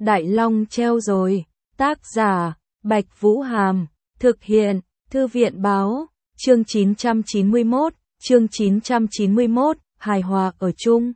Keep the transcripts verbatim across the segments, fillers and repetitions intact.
Đại Long treo rồi. Tác giả, Bạch Vũ Hàm. Thực hiện, Thư viện Báo. Chương chín trăm chín mươi mốt, chương chín trăm chín mươi mốt, hài hòa ở chung.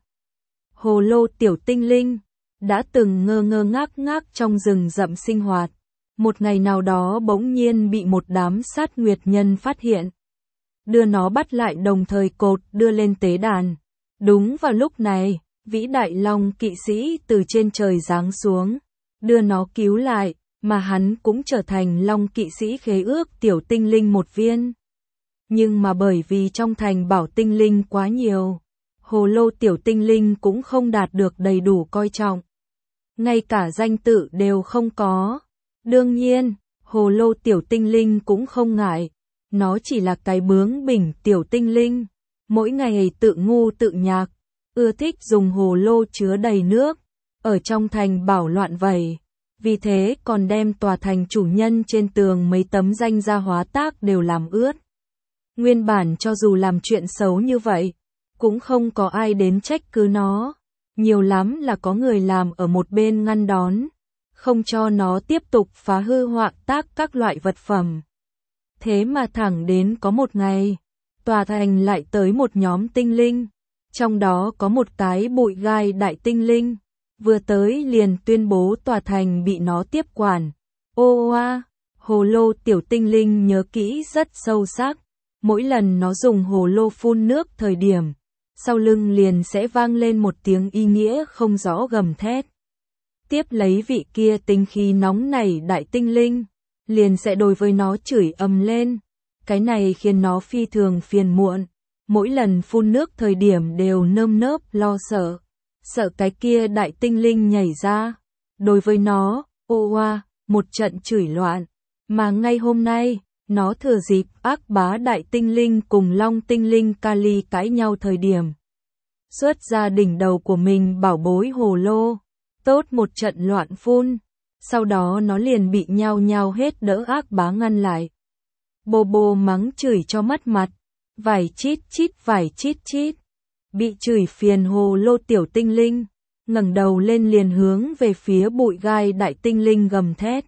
Hồ lô tiểu tinh linh đã từng ngơ ngơ ngác ngác trong rừng rậm sinh hoạt. Một ngày nào đó bỗng nhiên bị một đám sát nguyệt nhân phát hiện. Đưa nó bắt lại đồng thời cột đưa lên tế đàn. Đúng vào lúc này, vĩ đại long kỵ sĩ từ trên trời giáng xuống, đưa nó cứu lại, mà hắn cũng trở thành long kỵ sĩ khế ước tiểu tinh linh một viên. Nhưng mà bởi vì trong thành bảo tinh linh quá nhiều, hồ lô tiểu tinh linh cũng không đạt được đầy đủ coi trọng. Ngay cả danh tự đều không có. Đương nhiên, hồ lô tiểu tinh linh cũng không ngại. Nó chỉ là cái bướng bỉnh tiểu tinh linh. Mỗi ngày tự ngu tự nhạc, ưa thích dùng hồ lô chứa đầy nước. Ở trong thành bảo loạn vầy. Vì thế còn đem tòa thành chủ nhân trên tường mấy tấm danh gia hóa tác đều làm ướt. Nguyên bản cho dù làm chuyện xấu như vậy, cũng không có ai đến trách cứ nó. Nhiều lắm là có người làm ở một bên ngăn đón, không cho nó tiếp tục phá hư hoại tác các loại vật phẩm. Thế mà thẳng đến có một ngày, tòa thành lại tới một nhóm tinh linh, trong đó có một cái bụi gai đại tinh linh, vừa tới liền tuyên bố tòa thành bị nó tiếp quản. Ô oa, hồ lô tiểu tinh linh nhớ kỹ rất sâu sắc, mỗi lần nó dùng hồ lô phun nước thời điểm, sau lưng liền sẽ vang lên một tiếng ý nghĩa không rõ gầm thét. Tiếp lấy vị kia tính khí nóng nảy đại tinh linh, liền sẽ đối với nó chửi ầm lên. Cái này khiến nó phi thường phiền muộn, mỗi lần phun nước thời điểm đều nơm nớp lo sợ, sợ cái kia đại tinh linh nhảy ra. Đối với nó, ô oa, một trận chửi loạn, mà ngay hôm nay, nó thừa dịp ác bá đại tinh linh cùng long tinh linh Kali cãi nhau thời điểm, xuất ra đỉnh đầu của mình bảo bối hồ lô, tốt một trận loạn phun, sau đó nó liền bị nhao nhao hết đỡ ác bá ngăn lại. Bô bô mắng chửi cho mất mặt, vải chít chít vải chít chít, bị chửi phiền hồ lô tiểu tinh linh, ngẩng đầu lên liền hướng về phía bụi gai đại tinh linh gầm thét.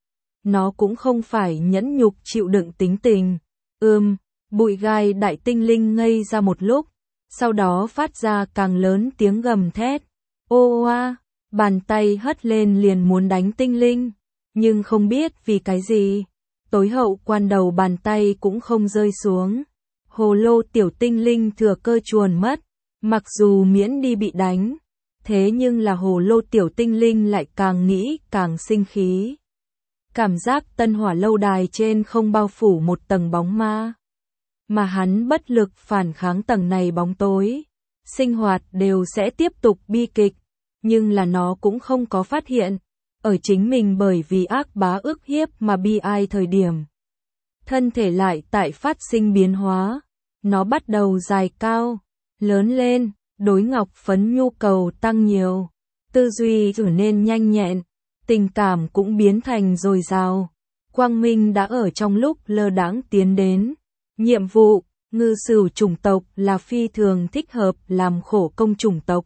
Nó cũng không phải nhẫn nhục chịu đựng tính tình. Ừm, bụi gai đại tinh linh ngây ra một lúc, sau đó phát ra càng lớn tiếng gầm thét. Ô oa, bàn tay hất lên liền muốn đánh tinh linh, nhưng không biết vì cái gì, tối hậu quan đầu bàn tay cũng không rơi xuống. Hồ lô tiểu tinh linh thừa cơ chuồn mất, mặc dù miễn đi bị đánh, thế nhưng là hồ lô tiểu tinh linh lại càng nghĩ càng sinh khí. Cảm giác tân hỏa lâu đài trên không bao phủ một tầng bóng ma, mà hắn bất lực phản kháng tầng này bóng tối, sinh hoạt đều sẽ tiếp tục bi kịch, nhưng là nó cũng không có phát hiện, ở chính mình bởi vì ác bá ức hiếp mà bi ai thời điểm. Thân thể lại tại phát sinh biến hóa, nó bắt đầu dài cao, lớn lên, đối ngọc phấn nhu cầu tăng nhiều, tư duy trở nên nhanh nhẹn. Tình cảm cũng biến thành dồi dào. Quang minh đã ở trong lúc lơ đãng tiến đến. Nhiệm vụ, ngư sửu chủng tộc là phi thường thích hợp làm khổ công chủng tộc.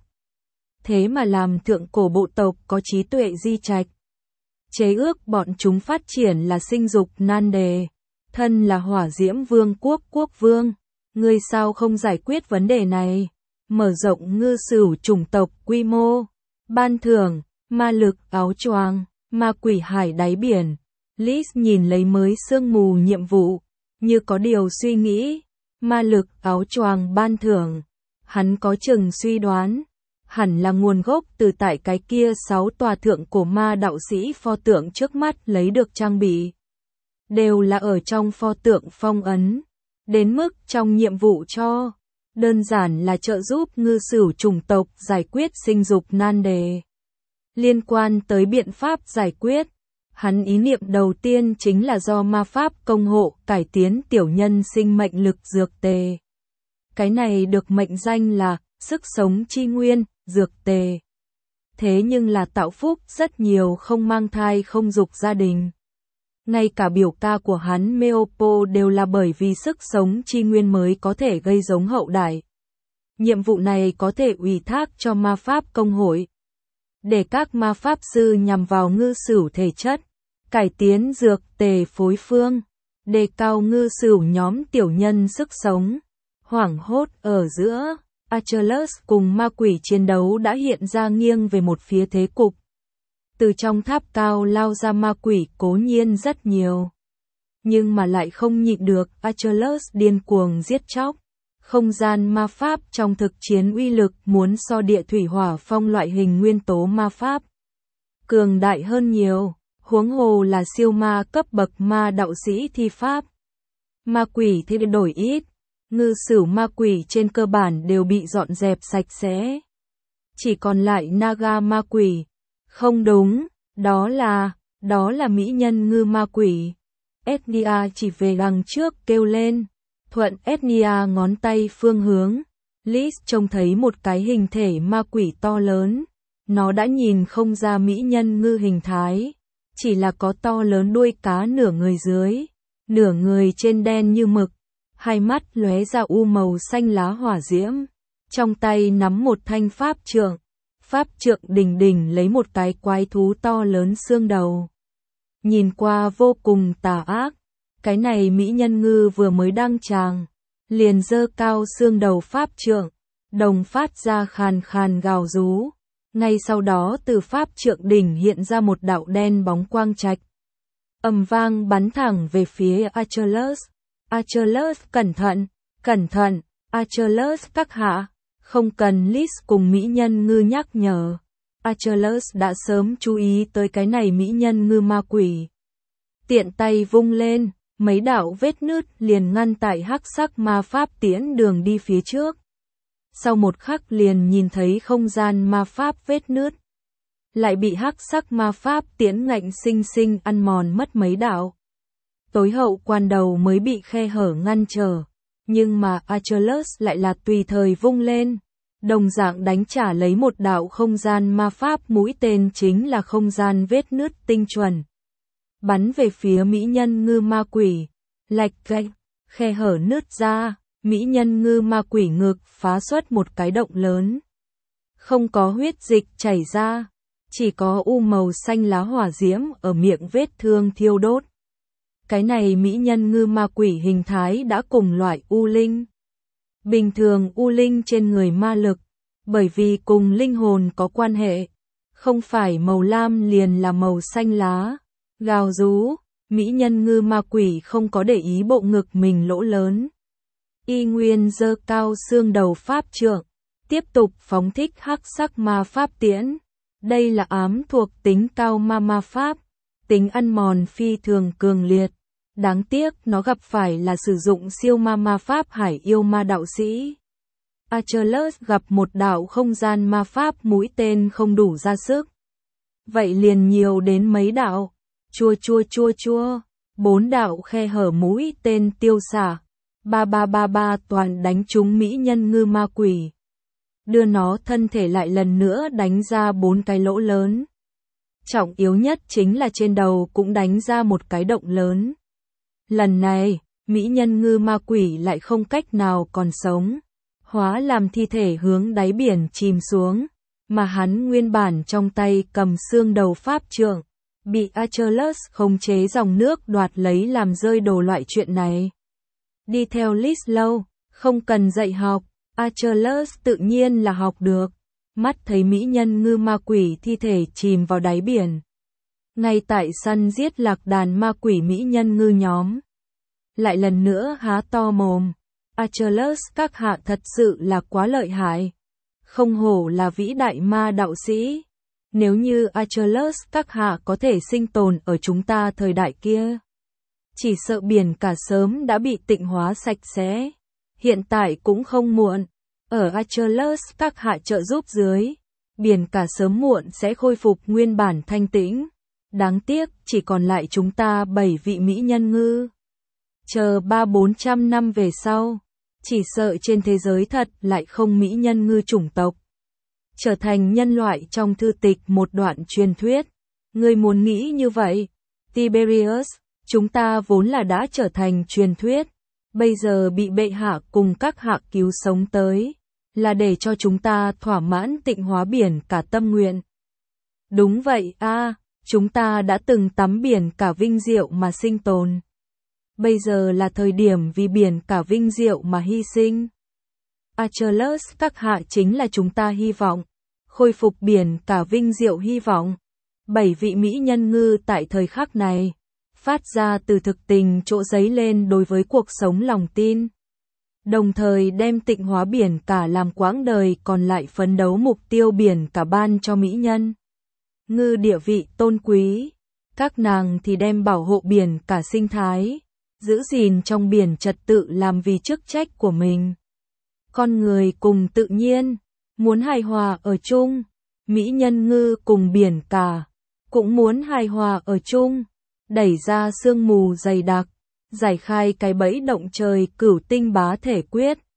Thế mà làm thượng cổ bộ tộc có trí tuệ di trạch. Chế ước bọn chúng phát triển là sinh dục nan đề. Thân là hỏa diễm vương quốc quốc vương. Ngươi sao không giải quyết vấn đề này? Mở rộng ngư sửu chủng tộc quy mô. Ban thưởng. Ma lực áo choàng, ma quỷ hải đáy biển. Liz nhìn lấy mới sương mù nhiệm vụ, như có điều suy nghĩ. Ma lực áo choàng ban thưởng. Hắn có chừng suy đoán, hẳn là nguồn gốc từ tại cái kia sáu tòa thượng cổ ma đạo sĩ pho tượng trước mắt lấy được trang bị. Đều là ở trong pho tượng phong ấn. Đến mức trong nhiệm vụ cho, đơn giản là trợ giúp ngư sửu chủng tộc giải quyết sinh dục nan đề. Liên quan tới biện pháp giải quyết, hắn ý niệm đầu tiên chính là do ma pháp công hộ cải tiến tiểu nhân sinh mệnh lực dược tề. Cái này được mệnh danh là sức sống chi nguyên, dược tề. Thế nhưng là tạo phúc rất nhiều không mang thai không dục gia đình. Ngay cả biểu ca của hắn Meopo đều là bởi vì sức sống chi nguyên mới có thể gây giống hậu đại. Nhiệm vụ này có thể ủy thác cho ma pháp công hội. để các ma pháp sư nhằm vào ngư sửu thể chất, cải tiến dược tề phối phương, đề cao ngư sửu nhóm tiểu nhân sức sống. Hoảng hốt ở giữa, Achilles cùng ma quỷ chiến đấu đã hiện ra nghiêng về một phía thế cục. Từ trong tháp cao lao ra ma quỷ cố nhiên rất nhiều, nhưng mà lại không nhịn được Achilles điên cuồng giết chóc. Không gian ma pháp trong thực chiến uy lực muốn so địa thủy hỏa phong loại hình nguyên tố ma pháp cường đại hơn nhiều, huống hồ là siêu ma cấp bậc ma đạo sĩ thi pháp. Ma quỷ thì đổi ít, ngư sửu ma quỷ trên cơ bản đều bị dọn dẹp sạch sẽ. Chỉ còn lại Naga ma quỷ. Không đúng, đó là, đó là mỹ nhân ngư ma quỷ. Ethnia chỉ về đằng trước kêu lên. Thuận Ethnia ngón tay phương hướng. Liz trông thấy một cái hình thể ma quỷ to lớn. Nó đã nhìn không ra mỹ nhân ngư hình thái. Chỉ là có to lớn đuôi cá nửa người dưới. Nửa người trên đen như mực. Hai mắt lóe ra u màu xanh lá hỏa diễm. Trong tay nắm một thanh pháp trượng. Pháp trượng đỉnh đỉnh lấy một cái quái thú to lớn xương đầu. Nhìn qua vô cùng tà ác. Cái này mỹ nhân ngư vừa mới đăng tràng, liền giơ cao xương đầu pháp trượng, đồng phát ra khàn khàn gào rú. Ngay sau đó từ pháp trượng đỉnh hiện ra một đạo đen bóng quang trạch. Ầm vang bắn thẳng về phía Achilles. Achilles cẩn thận, cẩn thận, Achilles các hạ. Không cần Liz cùng mỹ nhân ngư nhắc nhở. Achilles đã sớm chú ý tới cái này mỹ nhân ngư ma quỷ. Tiện tay vung lên, mấy đạo vết nứt liền ngăn tại hắc sắc ma pháp tiễn đường đi phía trước. Sau một khắc liền nhìn thấy không gian ma pháp vết nứt. Lại bị hắc sắc ma pháp tiễn ngạnh sinh sinh ăn mòn mất mấy đạo. Tối hậu quan đầu mới bị khe hở ngăn trở. Nhưng mà Achilles lại là tùy thời vung lên. Đồng dạng đánh trả lấy một đạo không gian ma pháp mũi tên chính là không gian vết nứt tinh chuẩn. Bắn về phía mỹ nhân ngư ma quỷ. Lạch cạch, khe hở nứt ra, mỹ nhân ngư ma quỷ ngực phá xuất một cái động lớn. Không có huyết dịch chảy ra, chỉ có u màu xanh lá hỏa diễm ở miệng vết thương thiêu đốt. Cái này mỹ nhân ngư ma quỷ hình thái đã cùng loại u linh. Bình thường u linh trên người ma lực, bởi vì cùng linh hồn có quan hệ, không phải màu lam liền là màu xanh lá. Gào rú, mỹ nhân ngư ma quỷ không có để ý bộ ngực mình lỗ lớn. Y nguyên giơ cao xương đầu pháp trượng, tiếp tục phóng thích hắc sắc ma pháp tiễn. Đây là ám thuộc tính cao ma ma pháp, tính ăn mòn phi thường cường liệt. Đáng tiếc nó gặp phải là sử dụng siêu ma ma pháp hải yêu ma đạo sĩ. Achilles gặp một đạo không gian ma pháp mũi tên không đủ ra sức. Vậy liền nhiều đến mấy đạo. Chua chua chua chua, bốn đạo khe hở mũi tên tiêu xả, ba ba ba ba toàn đánh trúng mỹ nhân ngư ma quỷ. Đưa nó thân thể lại lần nữa đánh ra bốn cái lỗ lớn. Trọng yếu nhất chính là trên đầu cũng đánh ra một cái động lớn. Lần này, mỹ nhân ngư ma quỷ lại không cách nào còn sống, hóa làm thi thể hướng đáy biển chìm xuống, mà hắn nguyên bản trong tay cầm xương đầu pháp trượng. Bị Achilles khống chế dòng nước đoạt lấy làm rơi đồ loại chuyện này. Đi theo Liz lâu, không cần dạy học, Achilles tự nhiên là học được. Mắt thấy mỹ nhân ngư ma quỷ thi thể chìm vào đáy biển. Ngay tại sân giết lạc đàn ma quỷ mỹ nhân ngư nhóm. Lại lần nữa há to mồm. Achilles các hạ thật sự là quá lợi hại. Không hổ là vĩ đại ma đạo sĩ. Nếu như Achilles các hạ có thể sinh tồn ở chúng ta thời đại kia, chỉ sợ biển cả sớm đã bị tịnh hóa sạch sẽ. Hiện tại cũng không muộn, ở Achilles các hạ trợ giúp dưới, biển cả sớm muộn sẽ khôi phục nguyên bản thanh tĩnh. Đáng tiếc chỉ còn lại chúng ta bảy vị mỹ nhân ngư. Chờ ba bốn trăm năm về sau, chỉ sợ trên thế giới thật lại không mỹ nhân ngư chủng tộc. Trở thành nhân loại trong thư tịch một đoạn truyền thuyết. Ngươi muốn nghĩ như vậy, Tiberius, chúng ta vốn là đã trở thành truyền thuyết, bây giờ bị bệ hạ cùng các hạ cứu sống tới, là để cho chúng ta thỏa mãn tịnh hóa biển cả tâm nguyện. Đúng vậy a, chúng ta đã từng tắm biển cả vinh diệu mà sinh tồn. Bây giờ là thời điểm vì biển cả vinh diệu mà hy sinh. Achilles các hạ chính là chúng ta hy vọng. Khôi phục biển cả vinh diệu hy vọng. Bảy vị mỹ nhân ngư tại thời khắc này, phát ra từ thực tình chỗ dấy lên đối với cuộc sống lòng tin. Đồng thời đem tịnh hóa biển cả làm quãng đời còn lại phấn đấu mục tiêu biển cả ban cho mỹ nhân ngư địa vị tôn quý. Các nàng thì đem bảo hộ biển cả sinh thái, giữ gìn trong biển trật tự làm vì chức trách của mình. Con người cùng tự nhiên, muốn hài hòa ở chung, mỹ nhân ngư cùng biển cả, cũng muốn hài hòa ở chung, đẩy ra sương mù dày đặc, giải khai cái bẫy động trời cửu tinh bá thể quyết.